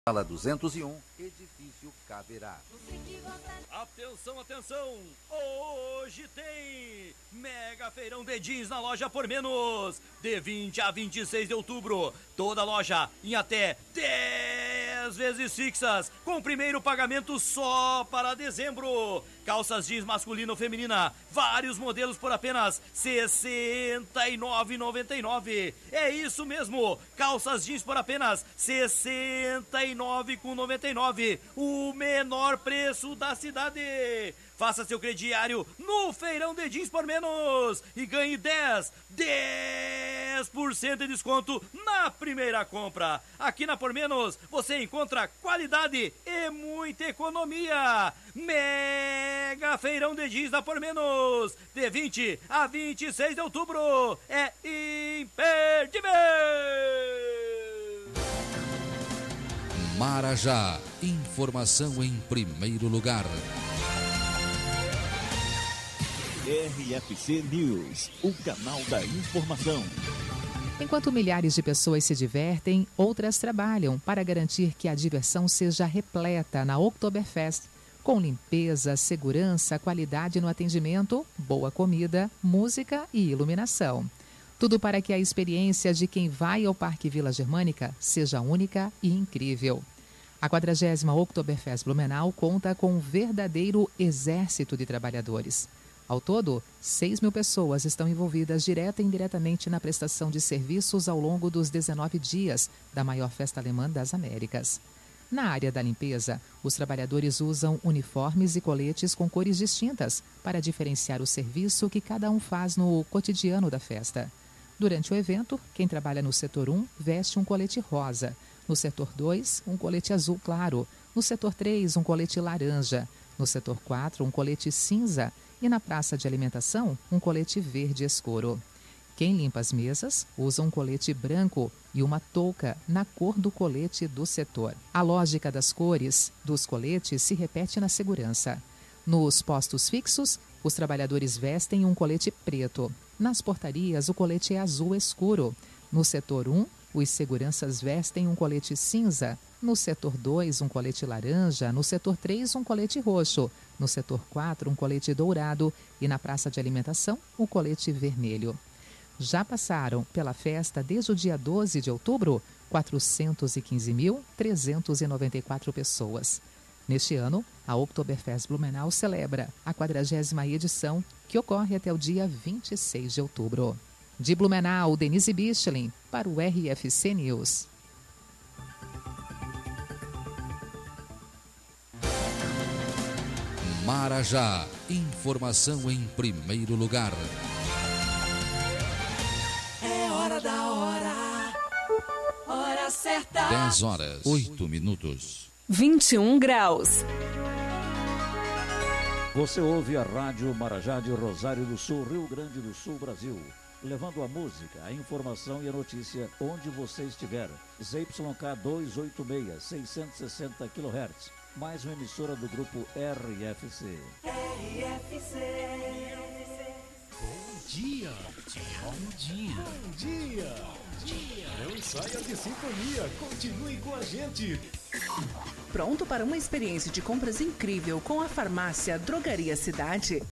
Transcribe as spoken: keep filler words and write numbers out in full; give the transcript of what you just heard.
Sala duzentos e um, edifício Caverá. Atenção, atenção! Hoje tem Mega Feirão de Jeans na loja Por Menos. De vinte a vinte e seis de outubro. Toda loja em até dez vezes fixas. Com primeiro pagamento só para dezembro. Calças jeans masculino ou feminina. Vários modelos por apenas sessenta e nove reais e noventa e nove centavos. É isso mesmo. Calças jeans por apenas sessenta e nove reais e noventa e nove centavos. O menor preço da cidade. Faça seu crediário no Feirão de Jeans Por Menos e ganhe dez por cento de desconto na primeira compra. Aqui na Por Menos você encontra qualidade e muita economia. Mega Feirão de Jeans da Por Menos, de vinte a vinte e seis de outubro. É imperdível! Marajá, informação em primeiro lugar. R F C News, o canal da informação. Enquanto milhares de pessoas se divertem, outras trabalham para garantir que a diversão seja repleta na Oktoberfest, com limpeza, segurança, qualidade no atendimento, boa comida, música e iluminação. Tudo para que a experiência de quem vai ao Parque Vila Germânica seja única e incrível. A quadragésima Oktoberfest Blumenau conta com um verdadeiro exército de trabalhadores. Ao todo, seis mil pessoas estão envolvidas direta e indiretamente na prestação de serviços ao longo dos dezenove dias da maior festa alemã das Américas. Na área da limpeza, os trabalhadores usam uniformes e coletes com cores distintas para diferenciar o serviço que cada um faz no cotidiano da festa. Durante o evento, quem trabalha no setor um veste um colete rosa, no setor dois, um colete azul claro, no setor três, um colete laranja, no setor quatro, um colete cinza e na praça de alimentação, um colete verde escuro. Quem limpa as mesas usa um colete branco e uma touca na cor do colete do setor. A lógica das cores dos coletes se repete na segurança. Nos postos fixos, os trabalhadores vestem um colete preto. Nas portarias, o colete é azul escuro. No setor um, os seguranças vestem um colete cinza. No setor dois, um colete laranja. No setor três, um colete roxo. No setor quatro, um colete dourado. E na praça de alimentação, um colete vermelho. Já passaram pela festa desde o dia doze de outubro quatrocentos e quinze mil, trezentos e noventa e quatro pessoas. Neste ano, a Oktoberfest Blumenau celebra a quadragésima edição, que ocorre até o dia vinte e seis de outubro. De Blumenau, Denise Bichlin, para o R F C News. Marajá, informação em primeiro lugar. É hora da hora, hora certa. dez horas, oito minutos. vinte e um graus. Você ouve a Rádio Marajá de Rosário do Sul, Rio Grande do Sul, Brasil. Levando a música, a informação e a notícia onde você estiver. Z Y K duzentos e oitenta e seis, seiscentos e sessenta quilohertz. Mais uma emissora do grupo R F C. R F C. Bom dia. Bom dia. Bom dia. dia. Não saia de sintonia. Continue com a gente. Pronto para uma experiência de compras incrível com a farmácia Drogaria Cidade?